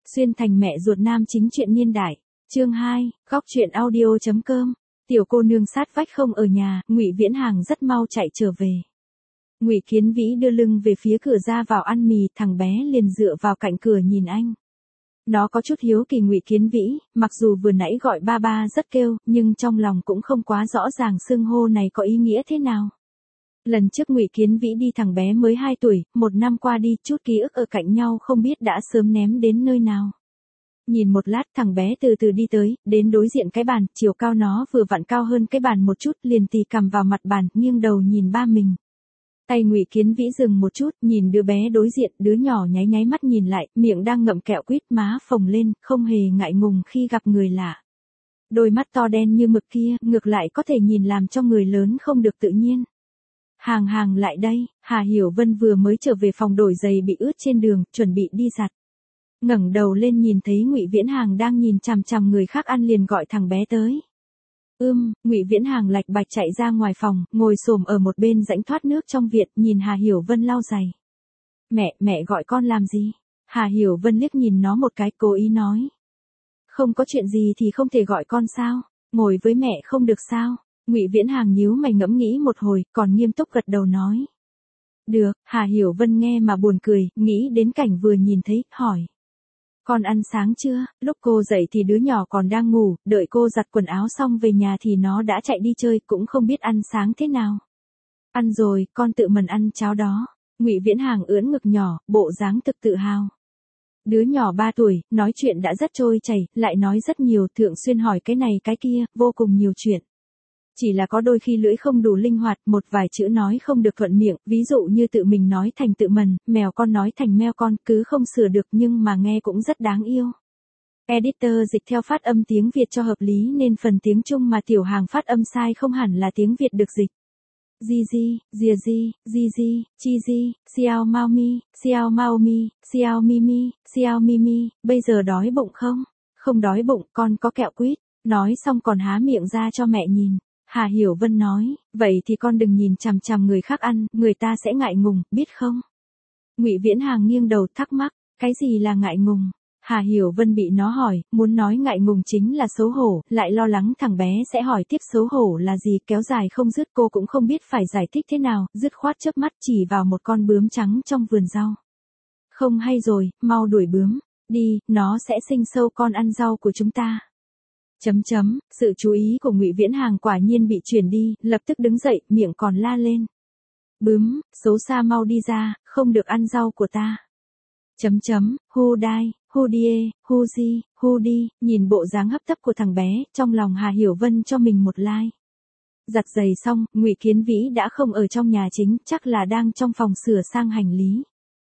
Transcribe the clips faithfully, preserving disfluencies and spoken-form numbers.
Xuyên thành mẹ ruột nam chính truyện niên đại. Chương hai, góc truyện audio chấm com. Tiểu cô nương sát vách không ở nhà, Ngụy Viễn Hàng rất mau chạy trở về. Ngụy Kiến Vĩ đưa lưng về phía cửa ra vào ăn mì, thằng bé liền dựa vào cạnh cửa nhìn anh. Nó có chút hiếu kỳ Ngụy Kiến Vĩ, mặc dù vừa nãy gọi ba ba rất kêu, nhưng trong lòng cũng không quá rõ ràng xưng hô này có ý nghĩa thế nào. Lần trước Ngụy Kiến Vĩ đi thằng bé mới hai tuổi, một năm qua đi, chút ký ức ở cạnh nhau không biết đã sớm ném đến nơi nào. Nhìn một lát thằng bé từ từ đi tới, đến đối diện cái bàn, chiều cao nó vừa vặn cao hơn cái bàn một chút, liền tì cằm vào mặt bàn, nghiêng đầu nhìn ba mình. Tay Ngụy Kiến Vĩ dừng một chút, nhìn đứa bé đối diện, đứa nhỏ nháy nháy mắt nhìn lại, miệng đang ngậm kẹo quýt, má phồng lên, không hề ngại ngùng khi gặp người lạ. Đôi mắt to đen như mực kia, ngược lại có thể nhìn làm cho người lớn không được tự nhiên. Hàng hàng lại đây, Hà Hiểu Vân vừa mới trở về phòng đổi giày bị ướt trên đường, chuẩn bị đi giặt. Ngẩng đầu lên nhìn thấy Ngụy Viễn Hàng đang nhìn chằm chằm người khác ăn liền gọi thằng bé tới. Ưm, Ngụy Viễn Hàng lạch bạch chạy ra ngoài phòng, ngồi xổm ở một bên rãnh thoát nước trong viện, nhìn Hà Hiểu Vân lau giày. Mẹ, mẹ gọi con làm gì? Hà Hiểu Vân liếc nhìn nó một cái, cố ý nói. Không có chuyện gì thì không thể gọi con sao? Ngồi với mẹ không được sao? Ngụy Viễn Hàng nhíu mày ngẫm nghĩ một hồi, còn nghiêm túc gật đầu nói. Được, Hà Hiểu Vân nghe mà buồn cười, nghĩ đến cảnh vừa nhìn thấy, hỏi. Con ăn sáng chưa? Lúc cô dậy thì đứa nhỏ còn đang ngủ, đợi cô giặt quần áo xong về nhà thì nó đã chạy đi chơi, cũng không biết ăn sáng thế nào. Ăn rồi, con tự mình ăn cháo đó. Ngụy Viễn Hàng ưỡn ngực nhỏ, bộ dáng thực tự hào. Đứa nhỏ ba tuổi, nói chuyện đã rất trôi chảy, lại nói rất nhiều, thường xuyên hỏi cái này cái kia, vô cùng nhiều chuyện. Chỉ là có đôi khi lưỡi không đủ linh hoạt, một vài chữ nói không được thuận miệng, ví dụ như tự mình nói thành tự mình, mèo con nói thành meo con, cứ không sửa được nhưng mà nghe cũng rất đáng yêu. Editor dịch theo phát âm tiếng Việt cho hợp lý nên phần tiếng Trung mà Tiểu Hàng phát âm sai không hẳn là tiếng Việt được dịch. Gigi, Gigi, Gigi, Chizi, Xiao Mao Mi, Xiao Mao Mi, Xiao Mimi, Xiao Mimi, bây giờ đói bụng không? Không đói bụng, con có kẹo quýt. Nói xong còn há miệng ra cho mẹ nhìn. Hà Hiểu Vân nói, vậy thì con đừng nhìn chằm chằm người khác ăn, người ta sẽ ngại ngùng, biết không? Ngụy Viễn Hàng nghiêng đầu thắc mắc, cái gì là ngại ngùng? Hà Hiểu Vân bị nó hỏi, muốn nói ngại ngùng chính là xấu hổ, lại lo lắng thằng bé sẽ hỏi tiếp xấu hổ là gì, kéo dài không dứt, cô cũng không biết phải giải thích thế nào, dứt khoát chớp mắt chỉ vào một con bướm trắng trong vườn rau. Không hay rồi, mau đuổi bướm, đi, nó sẽ sinh sâu con ăn rau của chúng ta. Chấm chấm, sự chú ý của Ngụy Viễn Hàng quả nhiên bị chuyển đi, lập tức đứng dậy, miệng còn la lên. Bướm, xấu xa mau đi ra, không được ăn rau của ta. Chấm chấm, hu đai, hu die, hu di, hu đi, nhìn bộ dáng hấp tấp của thằng bé, trong lòng Hà Hiểu Vân cho mình một like. Giặt giày xong, Ngụy Kiến Vĩ đã không ở trong nhà chính, chắc là đang trong phòng sửa sang hành lý.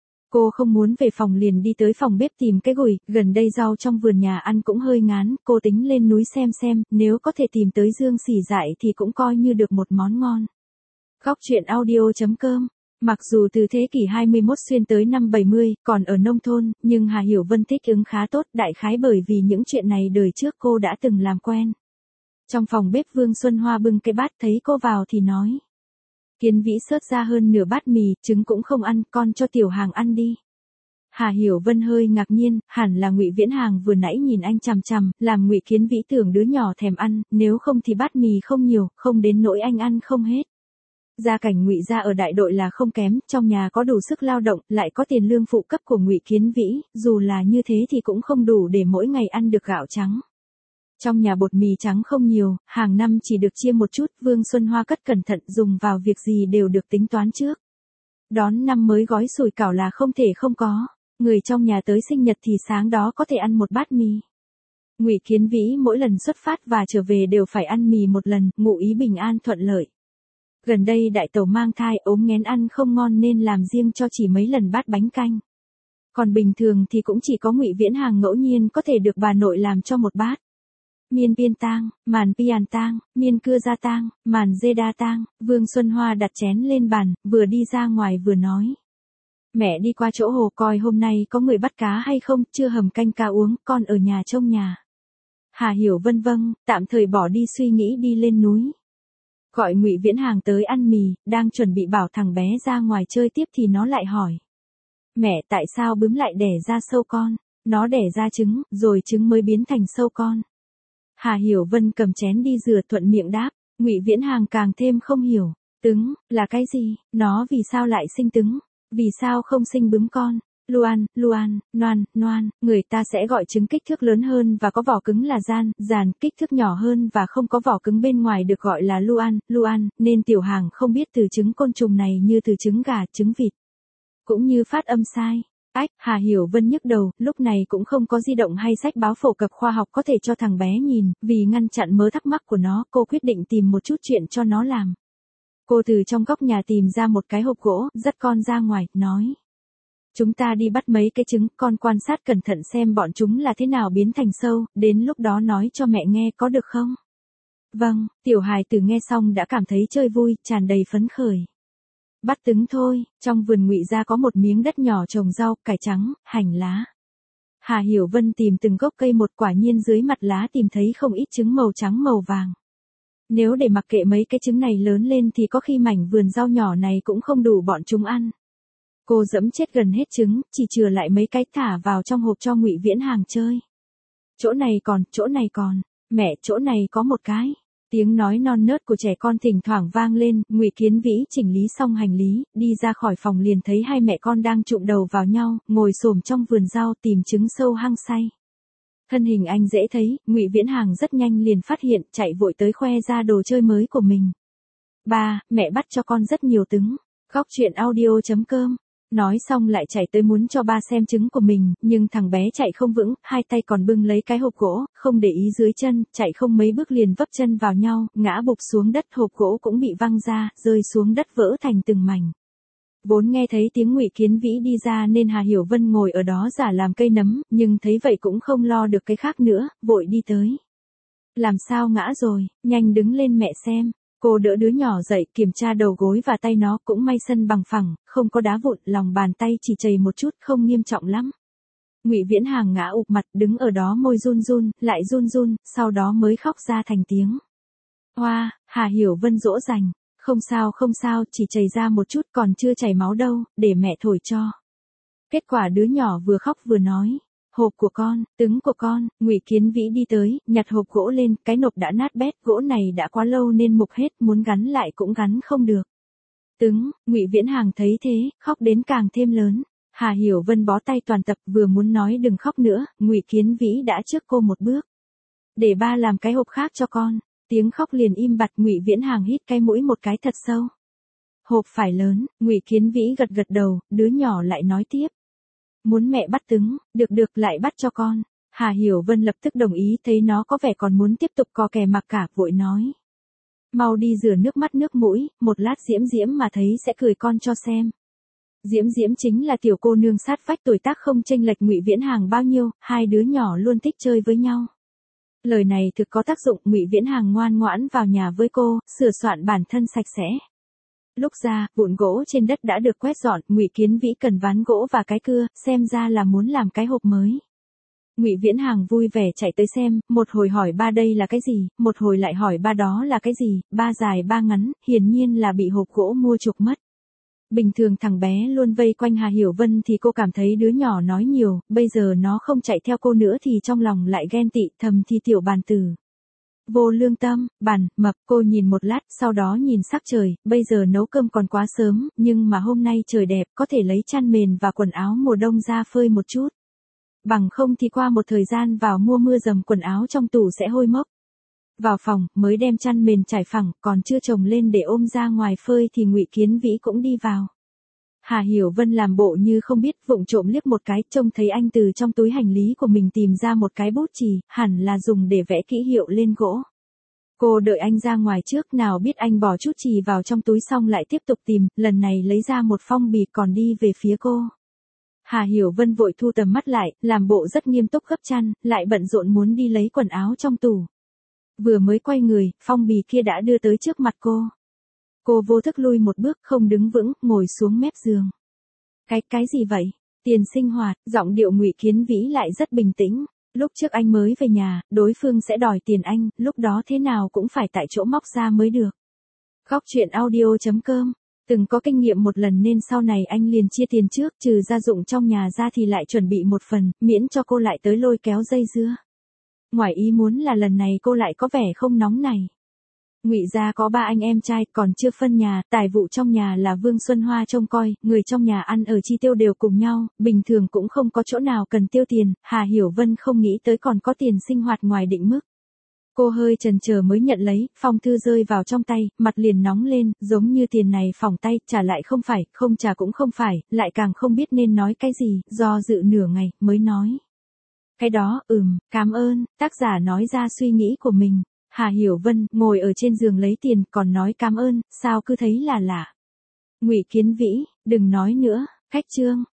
Cô không muốn về phòng liền đi tới phòng bếp tìm cái gùi, gần đây rau trong vườn nhà ăn cũng hơi ngán, cô tính lên núi xem xem, nếu có thể tìm tới dương xỉ dại thì cũng coi như được một món ngon. Góc truyện audio chấm com. Mặc dù từ thế kỷ hai mươi mốt xuyên tới năm bảy mươi, còn ở nông thôn, nhưng Hà Hiểu Vân thích ứng khá tốt, đại khái bởi vì những chuyện này đời trước cô đã từng làm quen. Trong phòng bếp Vương Xuân Hoa bưng cái bát thấy cô vào thì nói. Kiến Vĩ sớt ra hơn nửa bát mì, trứng cũng không ăn, con cho Tiểu Hàng ăn đi. Hà Hiểu Vân hơi ngạc nhiên, hẳn là Ngụy Viễn Hàng vừa nãy nhìn anh chằm chằm, làm Ngụy Kiến Vĩ tưởng đứa nhỏ thèm ăn, nếu không thì bát mì không nhiều, không đến nỗi anh ăn không hết. Gia cảnh Ngụy gia ở đại đội là không kém, trong nhà có đủ sức lao động, lại có tiền lương phụ cấp của Ngụy Kiến Vĩ, dù là như thế thì cũng không đủ để mỗi ngày ăn được gạo trắng. Trong nhà bột mì trắng không nhiều, hàng năm chỉ được chia một chút, Vương Xuân Hoa cất cẩn thận dùng vào việc gì đều được tính toán trước. Đón năm mới gói sủi cảo là không thể không có, người trong nhà tới sinh nhật thì sáng đó có thể ăn một bát mì. Ngụy Kiến Vĩ mỗi lần xuất phát và trở về đều phải ăn mì một lần, ngụ ý bình an thuận lợi. Gần đây đại tẩu mang thai ốm nghén ăn không ngon nên làm riêng cho chỉ mấy lần bát bánh canh. Còn bình thường thì cũng chỉ có Ngụy Viễn Hàng ngẫu nhiên có thể được bà nội làm cho một bát. Miên biên tang, màn piàn tang, miên cưa gia tang, màn dê đa tang, Vương Xuân Hoa đặt chén lên bàn, vừa đi ra ngoài vừa nói. Mẹ đi qua chỗ hồ coi hôm nay có người bắt cá hay không, chưa hầm canh cá uống, con ở nhà trông nhà. Hà Hiểu Vân vâng, tạm thời bỏ đi suy nghĩ đi lên núi. Gọi Ngụy Viễn Hàng tới ăn mì, đang chuẩn bị bảo thằng bé ra ngoài chơi tiếp thì nó lại hỏi. Mẹ tại sao bướm lại đẻ ra sâu con? nó đẻ ra trứng, rồi trứng mới biến thành sâu con. Hà Hiểu Vân cầm chén đi rửa thuận miệng đáp, Ngụy Viễn Hàng càng thêm không hiểu, trứng, là cái gì, nó vì sao lại sinh trứng, vì sao không sinh bướm con. Luan, Luan, Noan, Noan, người ta sẽ gọi trứng kích thước lớn hơn và có vỏ cứng là gian, giàn, kích thước nhỏ hơn và không có vỏ cứng bên ngoài được gọi là Luan, Luan, nên Tiểu Hàng không biết từ trứng côn trùng này như từ trứng gà, trứng vịt. Cũng như phát âm sai. Ách, Hà Hiểu Vân nhức đầu, lúc này cũng không có di động hay sách báo phổ cập khoa học có thể cho thằng bé nhìn, vì ngăn chặn mớ thắc mắc của nó, cô quyết định tìm một chút chuyện cho nó làm. Cô từ trong góc nhà tìm ra một cái hộp gỗ, dắt con ra ngoài, nói. Chúng ta đi bắt mấy cái trứng, con quan sát cẩn thận xem bọn chúng là thế nào biến thành sâu, đến lúc đó nói cho mẹ nghe có được không? Vâng, tiểu hài tử nghe xong đã cảm thấy chơi vui, tràn đầy phấn khởi. Bắt trứng thôi, trong vườn Ngụy gia có một miếng đất nhỏ trồng rau, cải trắng, hành lá. Hà Hiểu Vân tìm từng gốc cây một, quả nhiên dưới mặt lá tìm thấy không ít trứng màu trắng màu vàng. Nếu để mặc kệ mấy cái trứng này lớn lên thì có khi mảnh vườn rau nhỏ này cũng không đủ bọn chúng ăn. Cô dẫm chết gần hết trứng, chỉ chừa lại mấy cái thả vào trong hộp cho Ngụy Viễn Hàng chơi. Chỗ này còn, chỗ này còn, mẹ chỗ này có một cái. Tiếng nói non nớt của trẻ con thỉnh thoảng vang lên, Ngụy Kiến Vĩ chỉnh lý xong hành lý, đi ra khỏi phòng liền thấy hai mẹ con đang chụm đầu vào nhau, ngồi xổm trong vườn rau tìm trứng sâu hang say. Thân hình anh dễ thấy, Ngụy Viễn Hàng rất nhanh liền phát hiện, chạy vội tới khoe ra đồ chơi mới của mình. Ba, mẹ bắt cho con rất nhiều trứng. Góc truyện audio chấm com. Nói xong lại chạy tới muốn cho ba xem trứng của mình, nhưng thằng bé chạy không vững, hai tay còn bưng lấy cái hộp gỗ, không để ý dưới chân, chạy không mấy bước liền vấp chân vào nhau, ngã bụp xuống đất, hộp gỗ cũng bị văng ra, rơi xuống đất vỡ thành từng mảnh. Vốn nghe thấy tiếng Ngụy Kiến Vĩ đi ra nên Hà Hiểu Vân ngồi ở đó giả làm cây nấm, nhưng thấy vậy cũng không lo được cái khác nữa, vội đi tới. Làm sao ngã rồi, nhanh đứng lên mẹ xem. Cô đỡ đứa nhỏ dậy, kiểm tra đầu gối và tay nó, cũng may sân bằng phẳng, không có đá vụn, lòng bàn tay chỉ chảy một chút, không nghiêm trọng lắm. Ngụy Viễn Hàng ngã ụp mặt, đứng ở đó môi run run, lại run run, sau đó mới khóc ra thành tiếng. Hoa, Hà Hiểu Vân dỗ dành, không sao không sao, chỉ chảy ra một chút, còn chưa chảy máu đâu, để mẹ thổi cho. Kết quả đứa nhỏ vừa khóc vừa nói. Hộp của con, trứng của con. Ngụy Kiến Vĩ đi tới, nhặt hộp gỗ lên, cái nộp đã nát bét, gỗ này đã quá lâu nên mục hết, muốn gắn lại cũng gắn không được. Trứng, Ngụy Viễn Hàng thấy thế, khóc đến càng thêm lớn. Hà Hiểu Vân bó tay toàn tập, vừa muốn nói đừng khóc nữa, Ngụy Kiến Vĩ đã trước cô một bước. Để ba làm cái hộp khác cho con. Tiếng khóc liền im bặt, Ngụy Viễn Hàng hít cái mũi một cái thật sâu. Hộp phải lớn, Ngụy Kiến Vĩ gật gật đầu, đứa nhỏ lại nói tiếp. Muốn mẹ bắt trứng, được được lại bắt cho con. Hà Hiểu Vân lập tức đồng ý, thấy nó có vẻ còn muốn tiếp tục co kè mặc cả, vội nói. Mau đi rửa nước mắt nước mũi, một lát Diễm Diễm mà thấy sẽ cười con cho xem. Diễm Diễm chính là tiểu cô nương sát vách, tuổi tác không chênh lệch Ngụy Viễn Hàng bao nhiêu, hai đứa nhỏ luôn thích chơi với nhau. Lời này thực có tác dụng, Ngụy Viễn Hàng ngoan ngoãn vào nhà với cô, sửa soạn bản thân sạch sẽ. Lúc ra, vụn gỗ trên đất đã được quét dọn, Ngụy Kiến Vĩ cần ván gỗ và cái cưa, xem ra là muốn làm cái hộp mới. Ngụy Viễn Hàng vui vẻ chạy tới xem, một hồi hỏi ba đây là cái gì, một hồi lại hỏi ba đó là cái gì, ba dài ba ngắn, hiển nhiên là bị hộp gỗ mua chuộc mất. Bình thường thằng bé luôn vây quanh Hà Hiểu Vân thì cô cảm thấy đứa nhỏ nói nhiều, bây giờ nó không chạy theo cô nữa thì trong lòng lại ghen tị, thầm thì tiểu bàn tử. Vô lương tâm, bàn, mập, cô nhìn một lát, sau đó nhìn sắc trời, bây giờ nấu cơm còn quá sớm, nhưng mà hôm nay trời đẹp, có thể lấy chăn mền và quần áo mùa đông ra phơi một chút. Bằng không thì qua một thời gian vào mua mưa dầm quần áo trong tủ sẽ hôi mốc. Vào phòng, mới đem chăn mền trải phẳng, còn chưa chồng lên để ôm ra ngoài phơi thì Ngụy Kiến Vĩ cũng đi vào. Hà Hiểu Vân làm bộ như không biết, vụng trộm liếc một cái, trông thấy anh từ trong túi hành lý của mình tìm ra một cái bút chì, hẳn là dùng để vẽ ký hiệu lên gỗ. Cô đợi anh ra ngoài trước, nào biết anh bỏ chút chì vào trong túi xong lại tiếp tục tìm, lần này lấy ra một phong bì còn đi về phía cô. Hà Hiểu Vân vội thu tầm mắt lại, làm bộ rất nghiêm túc gấp chăn, lại bận rộn muốn đi lấy quần áo trong tủ. Vừa mới quay người, phong bì kia đã đưa tới trước mặt cô. Cô vô thức lui một bước, không đứng vững, ngồi xuống mép giường. Cái, cái gì vậy? Tiền sinh hoạt, giọng điệu Ngụy Kiến Vĩ lại rất bình tĩnh. Lúc trước anh mới về nhà, đối phương sẽ đòi tiền anh, lúc đó thế nào cũng phải tại chỗ móc ra mới được. Góc truyện audio chấm com Từng có kinh nghiệm một lần nên sau này anh liền chia tiền trước, trừ gia dụng trong nhà ra thì lại chuẩn bị một phần, miễn cho cô lại tới lôi kéo dây dưa. Ngoài ý muốn là lần này cô lại có vẻ không nóng này. Ngụy gia có ba anh em trai, còn chưa phân nhà, tài vụ trong nhà là Vương Xuân Hoa trông coi, người trong nhà ăn ở chi tiêu đều cùng nhau, bình thường cũng không có chỗ nào cần tiêu tiền, Hà Hiểu Vân không nghĩ tới còn có tiền sinh hoạt ngoài định mức. Cô hơi chần chờ mới nhận lấy, phong thư rơi vào trong tay, mặt liền nóng lên, giống như tiền này phỏng tay, trả lại không phải, không trả cũng không phải, lại càng không biết nên nói cái gì, do dự nửa ngày, mới nói. Cái đó, ừm, cảm ơn, tác giả nói ra suy nghĩ của mình. Hà Hiểu Vân ngồi ở trên giường lấy tiền, còn nói cảm ơn, sao cứ thấy là lạ. Ngụy Kiến Vĩ, đừng nói nữa, khách trương,